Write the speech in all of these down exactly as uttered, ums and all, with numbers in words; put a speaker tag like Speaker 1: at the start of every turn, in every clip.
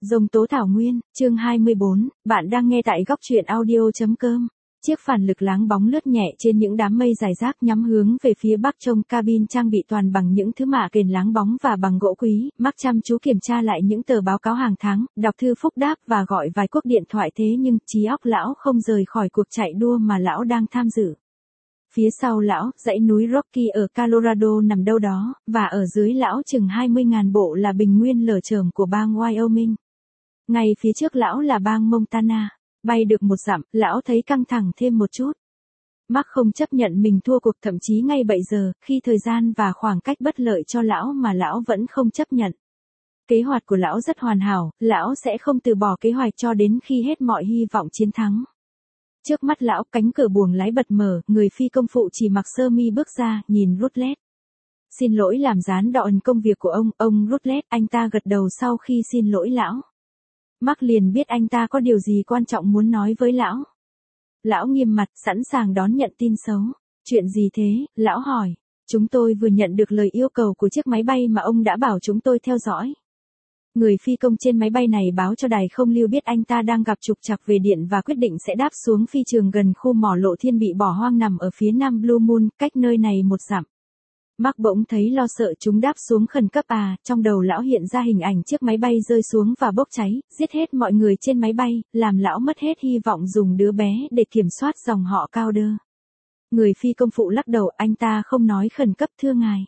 Speaker 1: Dông tố thảo nguyên, chương hai mươi bốn, bạn đang nghe tại góc truyện audio chấm com. Chiếc phản lực láng bóng lướt nhẹ trên những đám mây dài rác nhắm hướng về phía bắc, trong cabin trang bị toàn bằng những thứ mạ kền láng bóng và bằng gỗ quý. Mark chăm chú kiểm tra lại những tờ báo cáo hàng tháng, đọc thư phúc đáp và gọi vài cuộc điện thoại, thế nhưng trí óc lão không rời khỏi cuộc chạy đua mà lão đang tham dự. Phía sau lão, dãy núi Rocky ở Colorado nằm đâu đó, và ở dưới lão chừng hai mươi nghìn bộ là bình nguyên lở chởm của bang Wyoming. Ngay phía trước lão là bang Montana. Bay được một dặm, lão thấy căng thẳng thêm một chút. Mark không chấp nhận mình thua cuộc, thậm chí ngay bây giờ, khi thời gian và khoảng cách bất lợi cho lão mà lão vẫn không chấp nhận. Kế hoạch của lão rất hoàn hảo, lão sẽ không từ bỏ kế hoạch cho đến khi hết mọi hy vọng chiến thắng. Trước mắt lão, cánh cửa buồng lái bật mở, người phi công phụ chỉ mặc sơ mi bước ra, nhìn Rutledge. Xin lỗi làm gián đoạn công việc của ông, ông Rutledge, anh ta gật đầu sau khi xin lỗi lão. Mark liền biết anh ta có điều gì quan trọng muốn nói với lão. Lão nghiêm mặt, sẵn sàng đón nhận tin xấu. Chuyện gì thế, lão hỏi. Chúng tôi vừa nhận được lời yêu cầu của chiếc máy bay mà ông đã bảo chúng tôi theo dõi. Người phi công trên máy bay này báo cho đài không lưu biết anh ta đang gặp trục trặc về điện và quyết định sẽ đáp xuống phi trường gần khu mỏ lộ thiên bị bỏ hoang nằm ở phía nam Blue Moon, cách nơi này một dặm. Mark bỗng thấy lo sợ chúng đáp xuống khẩn cấp à, trong đầu lão hiện ra hình ảnh chiếc máy bay rơi xuống và bốc cháy, giết hết mọi người trên máy bay, làm lão mất hết hy vọng dùng đứa bé để kiểm soát dòng họ Cowder. Người phi công phụ lắc đầu, anh ta không nói khẩn cấp thưa ngài.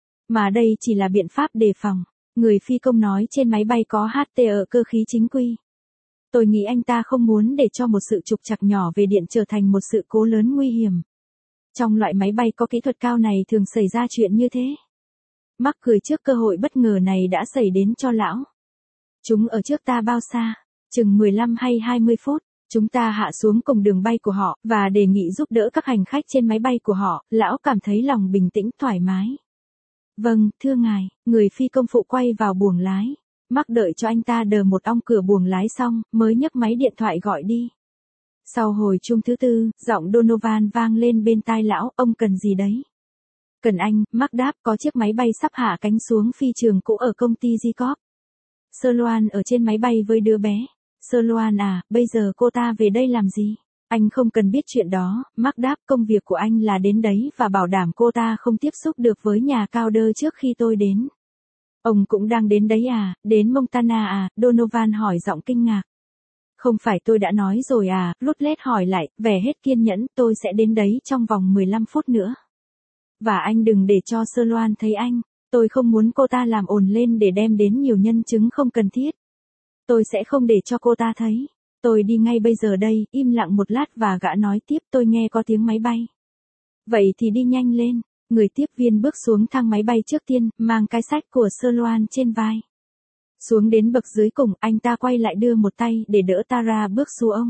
Speaker 1: Mà đây chỉ là biện pháp đề phòng. Người phi công nói trên máy bay có hát tê ở cơ khí chính quy. Tôi nghĩ anh ta không muốn để cho một sự trục trặc nhỏ về điện trở thành một sự cố lớn nguy hiểm. Trong loại máy bay có kỹ thuật cao này thường xảy ra chuyện như thế. Mark cười trước cơ hội bất ngờ này đã xảy đến cho lão. Chúng ở trước ta bao xa? Chừng mười lăm hay hai mươi phút. Chúng ta hạ xuống cùng đường bay của họ, và đề nghị giúp đỡ các hành khách trên máy bay của họ. Lão cảm thấy lòng bình tĩnh thoải mái. Vâng, thưa ngài, người phi công phụ quay vào buồng lái. Mark đợi cho anh ta đờ một ong cửa buồng lái xong, mới nhấc máy điện thoại gọi đi. Sau hồi chuông thứ tư, giọng Donovan vang lên bên tai lão, ông cần gì đấy? Cần anh, Mark đáp, có chiếc máy bay sắp hạ cánh xuống phi trường cũ ở công ty Jacob. Sloan ở trên máy bay với đứa bé. Sloan à, bây giờ cô ta về đây làm gì? Anh không cần biết chuyện đó, Mark đáp, công việc của anh là đến đấy và bảo đảm cô ta không tiếp xúc được với nhà Cowder trước khi tôi đến. Ông cũng đang đến đấy à, đến Montana à, Donovan hỏi giọng kinh ngạc. Không phải tôi đã nói rồi à, Rutledge hỏi lại, vẻ hết kiên nhẫn, tôi sẽ đến đấy trong vòng mười lăm phút nữa. Và anh đừng để cho Sloan thấy anh, tôi không muốn cô ta làm ồn lên để đem đến nhiều nhân chứng không cần thiết. Tôi sẽ không để cho cô ta thấy. Tôi đi ngay bây giờ đây, im lặng một lát và gã nói tiếp, tôi nghe có tiếng máy bay. Vậy thì đi nhanh lên, người tiếp viên bước xuống thang máy bay trước tiên, mang cái xách của Sloan trên vai. Xuống đến bậc dưới cùng, anh ta quay lại đưa một tay để đỡ Tara bước xuống ông.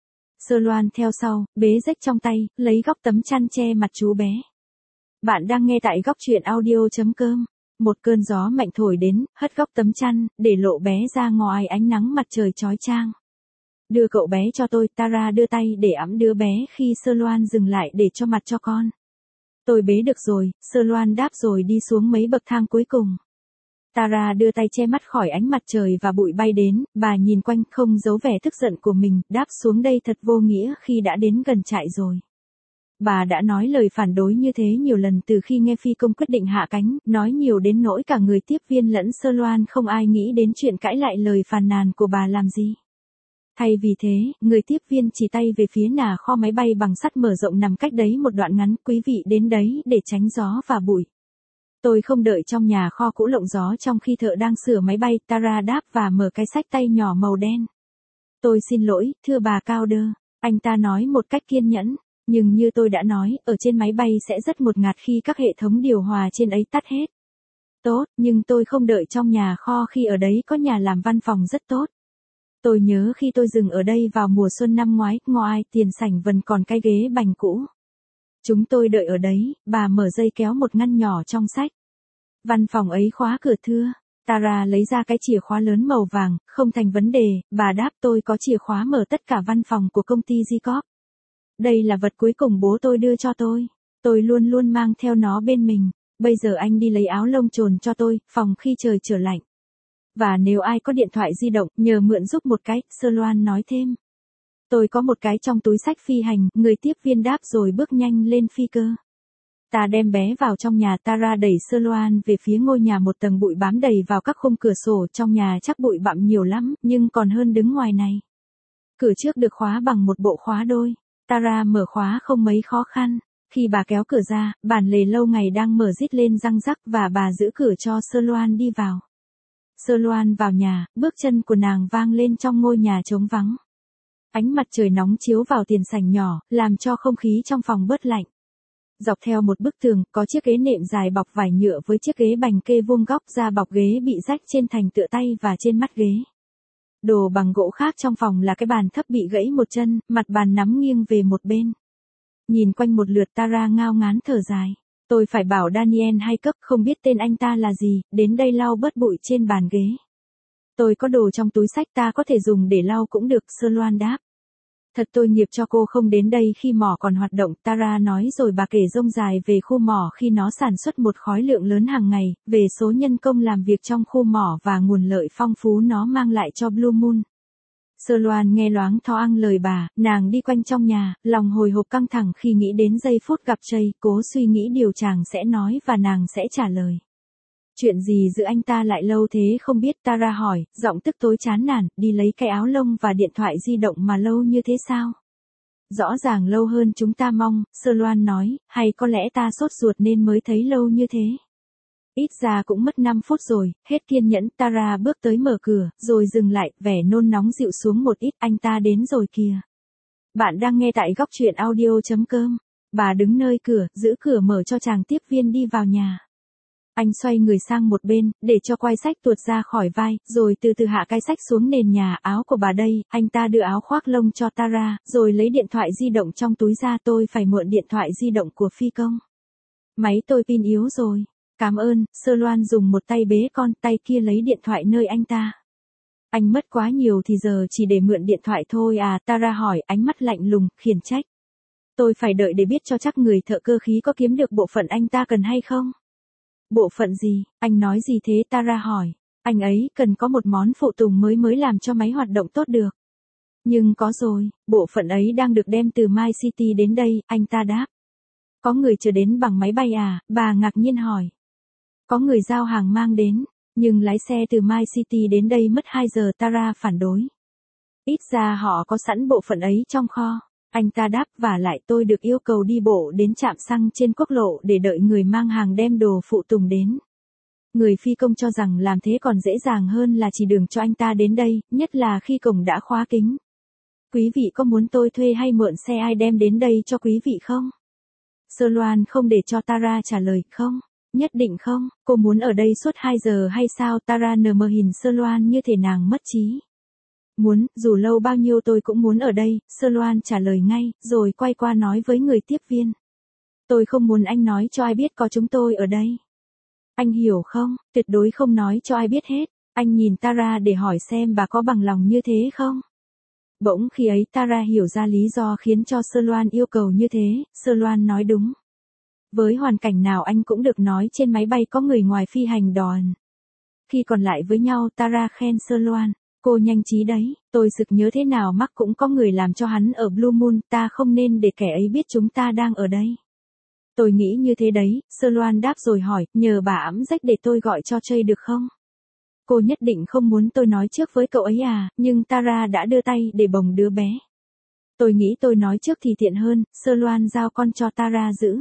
Speaker 1: Sloan theo sau, bế rách trong tay, lấy góc tấm chăn che mặt chú bé. Bạn đang nghe tại góc truyện audio chấm com. Một cơn gió mạnh thổi đến, hất góc tấm chăn, để lộ bé ra ngoài ánh nắng mặt trời chói chang. Đưa cậu bé cho tôi, Tara đưa tay để ẵm đứa bé khi Sloan dừng lại để cho mặt cho con. Tôi bế được rồi, Sloan đáp rồi đi xuống mấy bậc thang cuối cùng. Tara đưa tay che mắt khỏi ánh mặt trời và bụi bay đến, bà nhìn quanh không giấu vẻ tức giận của mình, đáp xuống đây thật vô nghĩa khi đã đến gần trại rồi. Bà đã nói lời phản đối như thế nhiều lần từ khi nghe phi công quyết định hạ cánh, nói nhiều đến nỗi cả người tiếp viên lẫn Sloan không ai nghĩ đến chuyện cãi lại lời phàn nàn của bà làm gì. Thay vì thế, người tiếp viên chỉ tay về phía nà kho máy bay bằng sắt mở rộng nằm cách đấy một đoạn ngắn, quý vị đến đấy để tránh gió và bụi. Tôi không đợi trong nhà kho cũ lộng gió trong khi thợ đang sửa máy bay, Tara đáp và mở cái xách tay nhỏ màu đen. Tôi xin lỗi, thưa bà Cowder, anh ta nói một cách kiên nhẫn, nhưng như tôi đã nói, ở trên máy bay sẽ rất ngột ngạt khi các hệ thống điều hòa trên ấy tắt hết. Tốt, nhưng tôi không đợi trong nhà kho khi ở đấy có nhà làm văn phòng rất tốt. Tôi nhớ khi tôi dừng ở đây vào mùa xuân năm ngoái, ngoài tiền sảnh vẫn còn cái ghế bành cũ. Chúng tôi đợi ở đấy, bà mở dây kéo một ngăn nhỏ trong sách. Văn phòng ấy khóa cửa thưa. Tara lấy ra cái chìa khóa lớn màu vàng, không thành vấn đề, bà đáp tôi có chìa khóa mở tất cả văn phòng của công ty Jacob. Đây là vật cuối cùng bố tôi đưa cho tôi. Tôi luôn luôn mang theo nó bên mình. Bây giờ anh đi lấy áo lông trồn cho tôi, phòng khi trời trở lạnh. Và nếu ai có điện thoại di động, nhờ mượn giúp một cái, Sơ Loan nói thêm. Tôi có một cái trong túi xách phi hành, người tiếp viên đáp rồi bước nhanh lên phi cơ. Ta đem bé vào trong nhà, Tara đẩy Sơ Loan về phía ngôi nhà một tầng bụi bám đầy vào các khung cửa sổ, trong nhà chắc bụi bặm nhiều lắm, nhưng còn hơn đứng ngoài này. Cửa trước được khóa bằng một bộ khóa đôi. Tara mở khóa không mấy khó khăn. Khi bà kéo cửa ra, bản lề lâu ngày đang mở rít lên răng rắc và bà giữ cửa cho Sơ Loan đi vào. Sơ Loan vào nhà, bước chân của nàng vang lên trong ngôi nhà trống vắng. Ánh mặt trời nóng chiếu vào tiền sảnh nhỏ, làm cho không khí trong phòng bớt lạnh. Dọc theo một bức tường, có chiếc ghế nệm dài bọc vải nhựa với chiếc ghế bành kê vuông góc, da bọc ghế bị rách trên thành tựa tay và trên mắt ghế. Đồ bằng gỗ khác trong phòng là cái bàn thấp bị gãy một chân, mặt bàn nắm nghiêng về một bên. Nhìn quanh một lượt, Tara ngao ngán thở dài. Tôi phải bảo Daniel hay cấp, không biết tên anh ta là gì, đến đây lau bớt bụi trên bàn ghế. Tôi có đồ trong túi xách, ta có thể dùng để lau cũng được, Sơ Loan đáp. Thật tội nghiệp cho cô không đến đây khi mỏ còn hoạt động, Tara nói rồi bà kể rông dài về khu mỏ khi nó sản xuất một khối lượng lớn hàng ngày, về số nhân công làm việc trong khu mỏ và nguồn lợi phong phú nó mang lại cho Blue Moon. Sơ Loan nghe loáng thoáng lời bà, nàng đi quanh trong nhà, lòng hồi hộp căng thẳng khi nghĩ đến giây phút gặp Jay, cố suy nghĩ điều chàng sẽ nói và nàng sẽ trả lời. Chuyện gì giữa anh ta lại lâu thế không biết, Tara hỏi, giọng tức tối chán nản, đi lấy cái áo lông và điện thoại di động mà lâu như thế sao? Rõ ràng lâu hơn chúng ta mong, Sơ Loan nói, hay có lẽ ta sốt ruột nên mới thấy lâu như thế. Ít ra cũng mất năm phút rồi, hết kiên nhẫn, Tara bước tới mở cửa, rồi dừng lại, vẻ nôn nóng dịu xuống một ít, anh ta đến rồi kìa. Bạn đang nghe tại góc truyện audio chấm com. Bà đứng nơi cửa, giữ cửa mở cho chàng tiếp viên đi vào nhà. Anh xoay người sang một bên, để cho quai sách tuột ra khỏi vai, rồi từ từ hạ cái sách xuống nền nhà. Áo của bà đây, anh ta đưa áo khoác lông cho Tara, rồi lấy điện thoại di động trong túi ra. Tôi phải mượn điện thoại di động của phi công. Máy tôi pin yếu rồi. Cảm ơn, Sơ Loan dùng một tay bế con, tay kia lấy điện thoại nơi anh ta. Anh mất quá nhiều thì giờ chỉ để mượn điện thoại thôi à, Tara hỏi, ánh mắt lạnh lùng, khiển trách. Tôi phải đợi để biết cho chắc người thợ cơ khí có kiếm được bộ phận anh ta cần hay không. Bộ phận gì, anh nói gì thế, Tara hỏi. Anh ấy cần có một món phụ tùng mới mới làm cho máy hoạt động tốt được. Nhưng có rồi, bộ phận ấy đang được đem từ My City đến đây, anh ta đáp. Có người chờ đến bằng máy bay à, bà ngạc nhiên hỏi. Có người giao hàng mang đến, nhưng lái xe từ My City đến đây mất hai giờ, Tara phản đối. Ít ra họ có sẵn bộ phận ấy trong kho. Anh ta đáp, và lại tôi được yêu cầu đi bộ đến trạm xăng trên quốc lộ để đợi người mang hàng đem đồ phụ tùng đến. Người phi công cho rằng làm thế còn dễ dàng hơn là chỉ đường cho anh ta đến đây, nhất là khi cổng đã khóa kính. Quý vị có muốn tôi thuê hay mượn xe ai đem đến đây cho quý vị không? Sơ Loan không để cho Tara trả lời, không, nhất định không, cô muốn ở đây suốt hai giờ hay sao? Tara nờ mờ nhìn Sơ Loan như thể nàng mất trí. Muốn, dù lâu bao nhiêu tôi cũng muốn ở đây, Sơ Loan trả lời ngay, rồi quay qua nói với người tiếp viên. Tôi không muốn anh nói cho ai biết có chúng tôi ở đây. Anh hiểu không, tuyệt đối không nói cho ai biết hết. Anh nhìn Tara để hỏi xem bà có bằng lòng như thế không. Bỗng khi ấy Tara hiểu ra lý do khiến cho Sơ Loan yêu cầu như thế, Sơ Loan nói đúng. Với hoàn cảnh nào anh cũng được nói trên máy bay có người ngoài phi hành đòn. Khi còn lại với nhau Tara khen Sơ Loan. Cô nhanh trí đấy, tôi sực nhớ thế nào mắc cũng có người làm cho hắn ở Blue Moon, ta không nên để kẻ ấy biết chúng ta đang ở đây. Tôi nghĩ như thế đấy, Sơ Loan đáp rồi hỏi, nhờ bà ẵm rách để tôi gọi cho Jay được không? Cô nhất định không muốn tôi nói trước với cậu ấy à, nhưng Tara đã đưa tay để bồng đứa bé. Tôi nghĩ tôi nói trước thì tiện hơn, Sơ Loan giao con cho Tara giữ.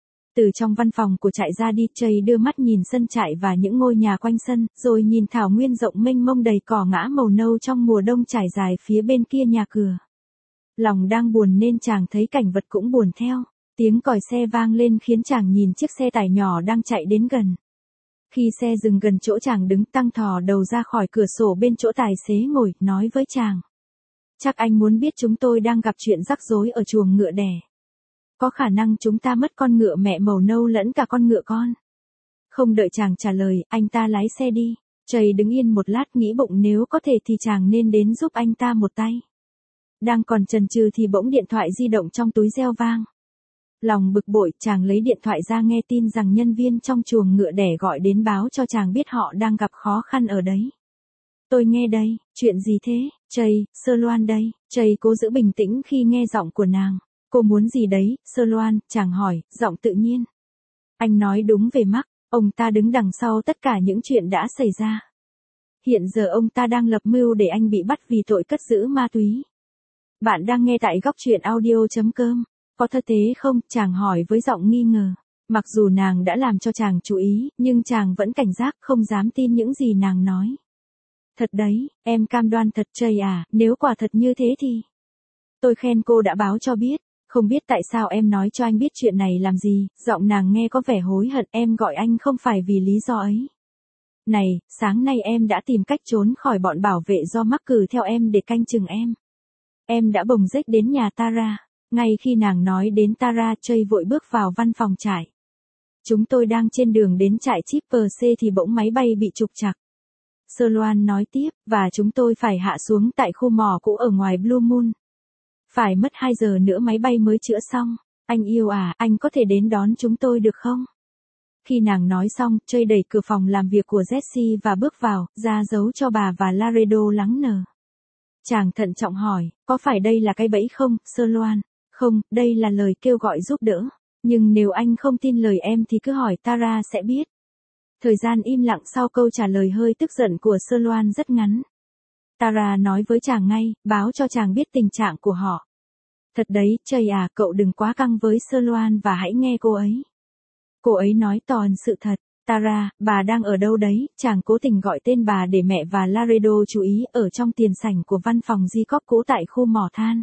Speaker 1: Từ trong văn phòng của trại ra đi, Jay đưa mắt nhìn sân trại và những ngôi nhà quanh sân, rồi nhìn thảo nguyên rộng mênh mông đầy cỏ ngã màu nâu trong mùa đông trải dài phía bên kia nhà cửa. Lòng đang buồn nên chàng thấy cảnh vật cũng buồn theo. Tiếng còi xe vang lên khiến chàng nhìn chiếc xe tải nhỏ đang chạy đến gần. Khi xe dừng gần chỗ chàng đứng, tăng thò đầu ra khỏi cửa sổ bên chỗ tài xế ngồi, nói với chàng. Chắc anh muốn biết chúng tôi đang gặp chuyện rắc rối ở chuồng ngựa đẻ. Có khả năng chúng ta mất con ngựa mẹ màu nâu lẫn cả con ngựa con. Không đợi chàng trả lời, anh ta lái xe đi. Jay đứng yên một lát nghĩ bụng nếu có thể thì chàng nên đến giúp anh ta một tay. Đang còn chần chừ thì bỗng điện thoại di động trong túi reo vang. Lòng bực bội, chàng lấy điện thoại ra nghe tin rằng nhân viên trong chuồng ngựa đẻ gọi đến báo cho chàng biết họ đang gặp khó khăn ở đấy. Tôi nghe đây, chuyện gì thế, Trey, Sơ Loan đây, Trey cố giữ bình tĩnh khi nghe giọng của nàng. Cô muốn gì đấy, Sơ Loan, chàng hỏi, giọng tự nhiên. Anh nói đúng về Mark, ông ta đứng đằng sau tất cả những chuyện đã xảy ra. Hiện giờ ông ta đang lập mưu để anh bị bắt vì tội cất giữ ma túy. Bạn đang nghe tại góc truyện audio.com. Có thật thế không? Chàng hỏi với giọng nghi ngờ. Mặc dù nàng đã làm cho chàng chú ý, nhưng chàng vẫn cảnh giác, không dám tin những gì nàng nói. Thật đấy, em cam đoan thật Trey à, nếu quả thật như thế thì... Tôi khen cô đã báo cho biết, không biết tại sao em nói cho anh biết chuyện này làm gì, giọng nàng nghe có vẻ hối hận, em gọi anh không phải vì lý do ấy. Này, sáng nay em đã tìm cách trốn khỏi bọn bảo vệ do Mark cử theo em để canh chừng em. Em đã bồng rếch đến nhà Tara. Ngay khi nàng nói đến Tara, Trey vội bước vào văn phòng trại. Chúng tôi đang trên đường đến trại Chipper C thì bỗng máy bay bị trục trặc. Sơ Loan nói tiếp, và chúng tôi phải hạ xuống tại khu mỏ cũ ở ngoài Blue Moon. Phải mất hai giờ nữa máy bay mới chữa xong. Anh yêu à, anh có thể đến đón chúng tôi được không? Khi nàng nói xong, Trey đẩy cửa phòng làm việc của Jessie và bước vào, ra dấu cho bà và Laredo lắng nờ. Chàng thận trọng hỏi, có phải đây là cái bẫy không, Sơ Loan? Không, đây là lời kêu gọi giúp đỡ. Nhưng nếu anh không tin lời em thì cứ hỏi Tara sẽ biết. Thời gian im lặng sau câu trả lời hơi tức giận của Sơ Loan rất ngắn. Tara nói với chàng ngay, báo cho chàng biết tình trạng của họ. Thật đấy, Trey à, cậu đừng quá căng với Sơ Loan và hãy nghe cô ấy. Cô ấy nói toàn sự thật. Tara, bà đang ở đâu đấy? Chàng cố tình gọi tên bà để mẹ và Laredo chú ý, ở trong tiền sảnh của văn phòng Jacob cũ tại khu mỏ than.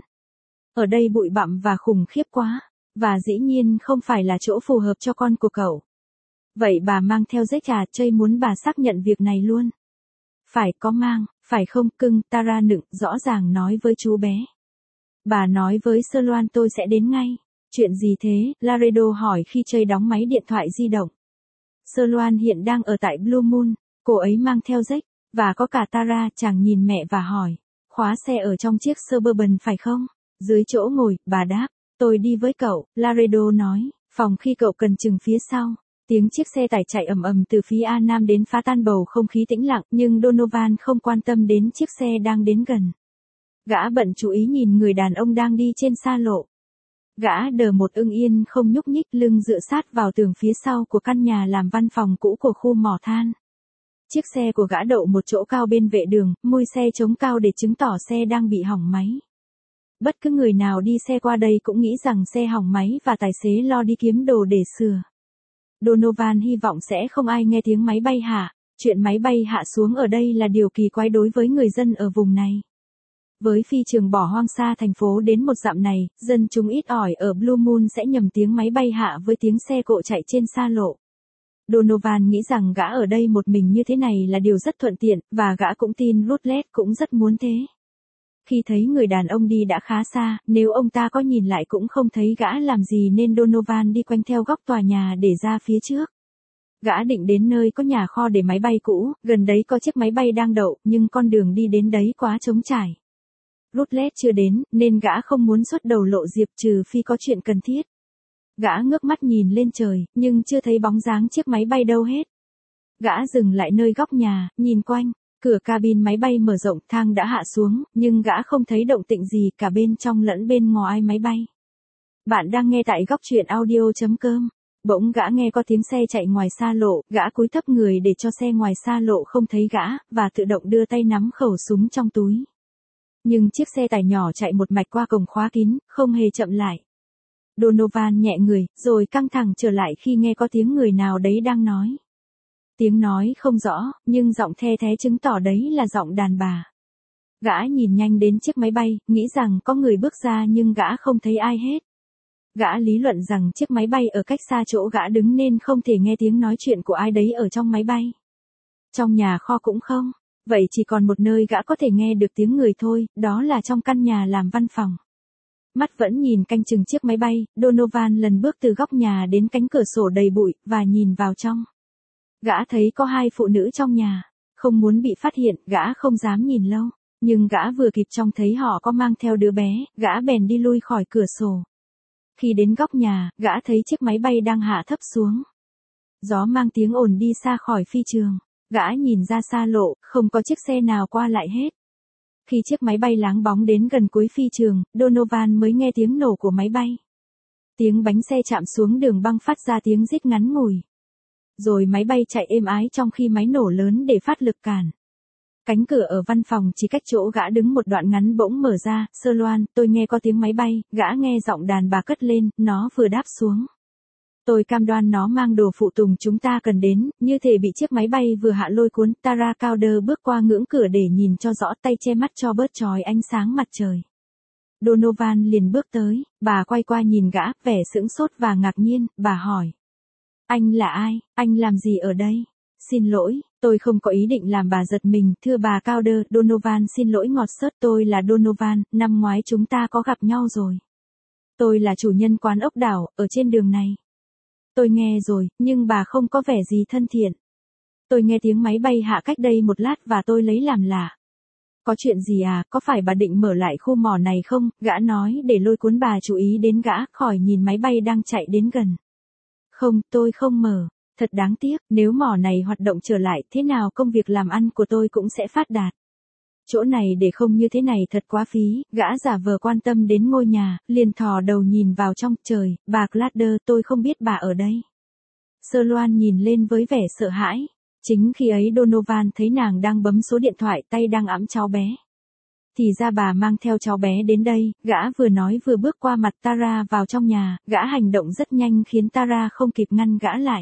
Speaker 1: Ở đây bụi bặm và khủng khiếp quá, và dĩ nhiên không phải là chỗ phù hợp cho con của cậu. Vậy bà mang theo Jack à? Trey muốn bà xác nhận việc này luôn. Phải có mang, phải không cưng? Tara nựng, rõ ràng nói với chú bé. Bà nói với Sơ Loan tôi sẽ đến ngay. Chuyện gì thế? Laredo hỏi khi Trey đóng máy điện thoại di động. Sơ Loan hiện đang ở tại Blue Moon, cô ấy mang theo Jack, và có cả Tara. Chàng nhìn mẹ và hỏi, khóa xe ở trong chiếc Suburban phải không? Dưới chỗ ngồi, bà đáp, tôi đi với cậu, Laredo nói, phòng khi cậu cần chừng phía sau. Tiếng chiếc xe tải chạy ầm ầm từ phía A Nam đến phá tan bầu không khí tĩnh lặng, nhưng Donovan không quan tâm đến chiếc xe đang đến gần. Gã bận chú ý nhìn người đàn ông đang đi trên xa lộ. Gã đờ một ưng yên không nhúc nhích, lưng dựa sát vào tường phía sau của căn nhà làm văn phòng cũ của khu mỏ than. Chiếc xe của gã đậu một chỗ cao bên vệ đường, mui xe chống cao để chứng tỏ xe đang bị hỏng máy. Bất cứ người nào đi xe qua đây cũng nghĩ rằng xe hỏng máy và tài xế lo đi kiếm đồ để sửa. Donovan hy vọng sẽ không ai nghe tiếng máy bay hạ. Chuyện máy bay hạ xuống ở đây là điều kỳ quái đối với người dân ở vùng này. Với phi trường bỏ hoang xa thành phố đến một dặm này, dân chúng ít ỏi ở Blue Moon sẽ nhầm tiếng máy bay hạ với tiếng xe cộ chạy trên xa lộ. Donovan nghĩ rằng gã ở đây một mình như thế này là điều rất thuận tiện, và gã cũng tin Rutledge cũng rất muốn thế. Khi thấy người đàn ông đi đã khá xa, nếu ông ta có nhìn lại cũng không thấy gã làm gì nên Donovan đi quanh theo góc tòa nhà để ra phía trước. Gã định đến nơi có nhà kho để máy bay cũ, gần đấy có chiếc máy bay đang đậu, nhưng con đường đi đến đấy quá trống trải. Rutledge chưa đến, nên gã không muốn xuất đầu lộ diệp trừ phi có chuyện cần thiết. Gã ngước mắt nhìn lên trời, nhưng chưa thấy bóng dáng chiếc máy bay đâu hết. Gã dừng lại nơi góc nhà, nhìn quanh, cửa cabin máy bay mở rộng, thang đã hạ xuống, nhưng gã không thấy động tĩnh gì cả bên trong lẫn bên ngoài máy bay. Bạn đang nghe tại góc truyện audio.com. Bỗng gã nghe có tiếng xe chạy ngoài xa lộ, gã cúi thấp người để cho xe ngoài xa lộ không thấy gã, và tự động đưa tay nắm khẩu súng trong túi. Nhưng chiếc xe tải nhỏ chạy một mạch qua cổng khóa kín, không hề chậm lại. Donovan nhẹ người, rồi căng thẳng trở lại khi nghe có tiếng người nào đấy đang nói. Tiếng nói không rõ, nhưng giọng the thé chứng tỏ đấy là giọng đàn bà. Gã nhìn nhanh đến chiếc máy bay, nghĩ rằng có người bước ra nhưng gã không thấy ai hết. Gã lý luận rằng chiếc máy bay ở cách xa chỗ gã đứng nên không thể nghe tiếng nói chuyện của ai đấy ở trong máy bay. Trong nhà kho cũng không. Vậy chỉ còn một nơi gã có thể nghe được tiếng người thôi, đó là trong căn nhà làm văn phòng. Mắt vẫn nhìn canh chừng chiếc máy bay, Donovan lần bước từ góc nhà đến cánh cửa sổ đầy bụi, và nhìn vào trong. Gã thấy có hai phụ nữ trong nhà. Không muốn bị phát hiện, gã không dám nhìn lâu. Nhưng gã vừa kịp trông thấy họ có mang theo đứa bé, gã bèn đi lui khỏi cửa sổ. Khi đến góc nhà, gã thấy chiếc máy bay đang hạ thấp xuống. Gió mang tiếng ồn đi xa khỏi phi trường. Gã nhìn ra xa lộ, không có chiếc xe nào qua lại hết. Khi chiếc máy bay láng bóng đến gần cuối phi trường, Donovan mới nghe tiếng nổ của máy bay. Tiếng bánh xe chạm xuống đường băng phát ra tiếng rít ngắn ngủi. Rồi máy bay chạy êm ái trong khi máy nổ lớn để phát lực cản. Cánh cửa ở văn phòng chỉ cách chỗ gã đứng một đoạn ngắn bỗng mở ra, Sơ Loan, tôi nghe có tiếng máy bay, gã nghe giọng đàn bà cất lên, nó vừa đáp xuống. Tôi cam đoan nó mang đồ phụ tùng chúng ta cần đến, như thể bị chiếc máy bay vừa hạ lôi cuốn. Tara Cowder bước qua ngưỡng cửa để nhìn cho rõ, tay che mắt cho bớt chói ánh sáng mặt trời. Donovan liền bước tới, bà quay qua nhìn gã, vẻ sững sốt và ngạc nhiên, bà hỏi. Anh là ai, anh làm gì ở đây? Xin lỗi, tôi không có ý định làm bà giật mình, thưa bà Cowder. Donovan xin lỗi ngọt xớt, tôi là Donovan, năm ngoái chúng ta có gặp nhau rồi. Tôi là chủ nhân quán ốc đảo, ở trên đường này. Tôi nghe rồi, nhưng bà không có vẻ gì thân thiện. Tôi nghe tiếng máy bay hạ cách đây một lát và tôi lấy làm lạ. Có chuyện gì à, có phải bà định mở lại khu mỏ này không? Gã nói để lôi cuốn bà chú ý đến gã, khỏi nhìn máy bay đang chạy đến gần. Không, tôi không mở. Thật đáng tiếc, nếu mỏ này hoạt động trở lại, thế nào công việc làm ăn của tôi cũng sẽ phát đạt. Chỗ này để không như thế này thật quá phí. Gã giả vờ quan tâm đến ngôi nhà, liền thò đầu nhìn vào trong. Trời, bà Cladder, tôi không biết bà ở đây. Sơ Loan nhìn lên với vẻ sợ hãi. Chính khi ấy Donovan thấy nàng đang bấm số điện thoại, tay đang ẵm cháu bé. Thì ra bà mang theo cháu bé đến đây. Gã vừa nói vừa bước qua mặt Tara vào trong nhà. Gã hành động rất nhanh khiến Tara không kịp ngăn gã lại.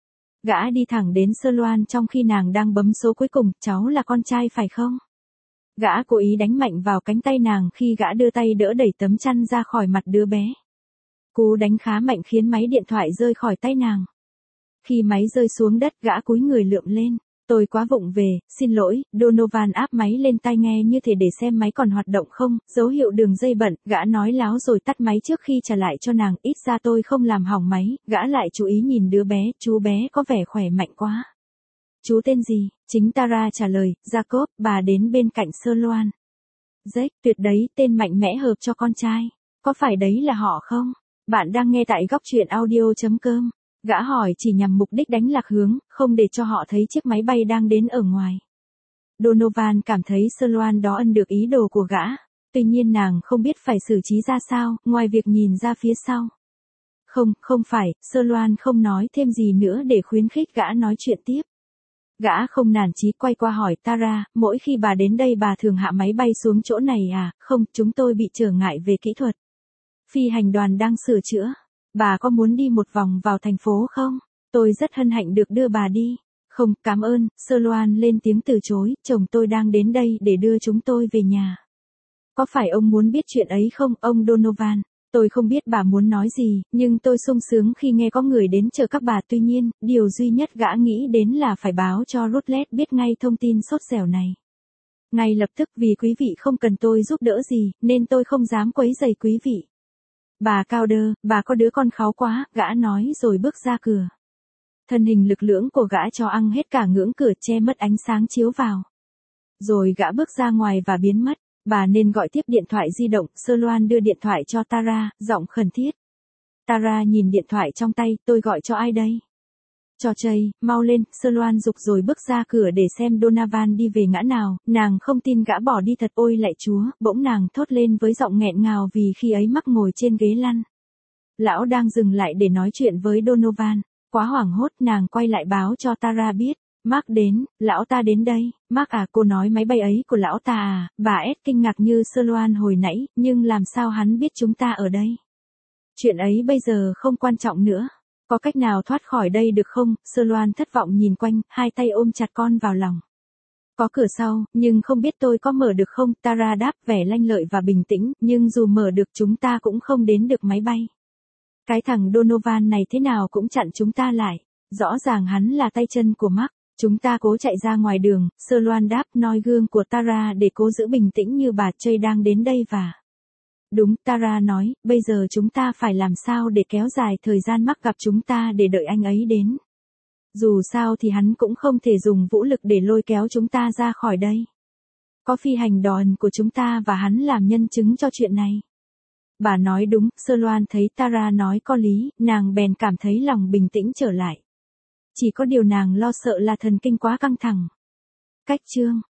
Speaker 1: Gã đi thẳng đến Sơ Loan trong khi nàng đang bấm số cuối cùng. Cháu là con trai phải không? Gã cố ý đánh mạnh vào cánh tay nàng khi gã đưa tay đỡ đẩy tấm chăn ra khỏi mặt đứa bé. Cú đánh khá mạnh khiến máy điện thoại rơi khỏi tay nàng. Khi máy rơi xuống đất, gã cúi người lượm lên. Tôi quá vụng về, xin lỗi. Donovan áp máy lên tai nghe như thể để xem máy còn hoạt động không, dấu hiệu đường dây bận. Gã nói láo rồi tắt máy trước khi trả lại cho nàng. Ít ra tôi không làm hỏng máy. Gã lại chú ý nhìn đứa bé, chú bé có vẻ khỏe mạnh quá. Chú tên gì? Chính Tara trả lời, Jacob. Bà đến bên cạnh Sơ Loan. Jack, tuyệt đấy, tên mạnh mẽ hợp cho con trai. Có phải đấy là họ không? Bạn đang nghe tại góc truyện audio chấm com. Gã hỏi chỉ nhằm mục đích đánh lạc hướng, không để cho họ thấy chiếc máy bay đang đến ở ngoài. Donovan cảm thấy Sơ Loan đó ân được ý đồ của gã. Tuy nhiên nàng không biết phải xử trí ra sao, ngoài việc nhìn ra phía sau. Không, không phải, Sơ Loan không nói thêm gì nữa để khuyến khích gã nói chuyện tiếp. Gã không nản chí quay qua hỏi Tara, mỗi khi bà đến đây bà thường hạ máy bay xuống chỗ này à? Không, chúng tôi bị trở ngại về kỹ thuật. Phi hành đoàn đang sửa chữa. Bà có muốn đi một vòng vào thành phố không? Tôi rất hân hạnh được đưa bà đi. Không, cảm ơn. Sơ Loan lên tiếng từ chối, chồng tôi đang đến đây để đưa chúng tôi về nhà. Có phải ông muốn biết chuyện ấy không, ông Donovan? Tôi không biết bà muốn nói gì, nhưng tôi sung sướng khi nghe có người đến chờ các bà. Tuy nhiên, điều duy nhất gã nghĩ đến là phải báo cho Rutledge biết ngay thông tin sốt dẻo này. Ngay lập tức, vì quý vị không cần tôi giúp đỡ gì, nên tôi không dám quấy rầy quý vị. Bà Cowder, bà có đứa con kháu quá, gã nói rồi bước ra cửa. Thân hình lực lưỡng của gã cho ăn hết cả ngưỡng cửa, che mất ánh sáng chiếu vào. Rồi gã bước ra ngoài và biến mất. Bà nên gọi tiếp điện thoại di động. Sơ Loan đưa điện thoại cho Tara, giọng khẩn thiết. Tara nhìn điện thoại trong tay, tôi gọi cho ai đây? Cho Chây, mau lên. Sơ Loan giục rồi bước ra cửa để xem Donovan đi về ngã nào. Nàng không tin gã bỏ đi thật. Ôi lạy Chúa, bỗng nàng thốt lên với giọng nghẹn ngào vì khi ấy mắc ngồi trên ghế lăn. Lão đang dừng lại để nói chuyện với Donovan. Quá hoảng hốt, nàng quay lại báo cho Tara biết. Mark đến, lão ta đến đây. Mark à, cô nói máy bay ấy của lão ta à? Bà S kinh ngạc như Sơ Loan hồi nãy, nhưng làm sao hắn biết chúng ta ở đây? Chuyện ấy bây giờ không quan trọng nữa. Có cách nào thoát khỏi đây được không? Sơ Loan thất vọng nhìn quanh, hai tay ôm chặt con vào lòng. Có cửa sau, nhưng không biết tôi có mở được không? Tara đáp vẻ lanh lợi và bình tĩnh, nhưng dù mở được chúng ta cũng không đến được máy bay. Cái thằng Donovan này thế nào cũng chặn chúng ta lại. Rõ ràng hắn là tay chân của Mark. Chúng ta cố chạy ra ngoài đường. Sơ Loan đáp, noi gương của Tara để cố giữ bình tĩnh như bà Chây đang đến đây và... Đúng, Tara nói, bây giờ chúng ta phải làm sao để kéo dài thời gian Mark gặp chúng ta để đợi anh ấy đến. Dù sao thì hắn cũng không thể dùng vũ lực để lôi kéo chúng ta ra khỏi đây. Có phi hành đoàn của chúng ta và hắn làm nhân chứng cho chuyện này. Bà nói đúng. Sơ Loan thấy Tara nói có lý, nàng bèn cảm thấy lòng bình tĩnh trở lại. Chỉ có điều nàng lo sợ là thần kinh quá căng thẳng. Cách chương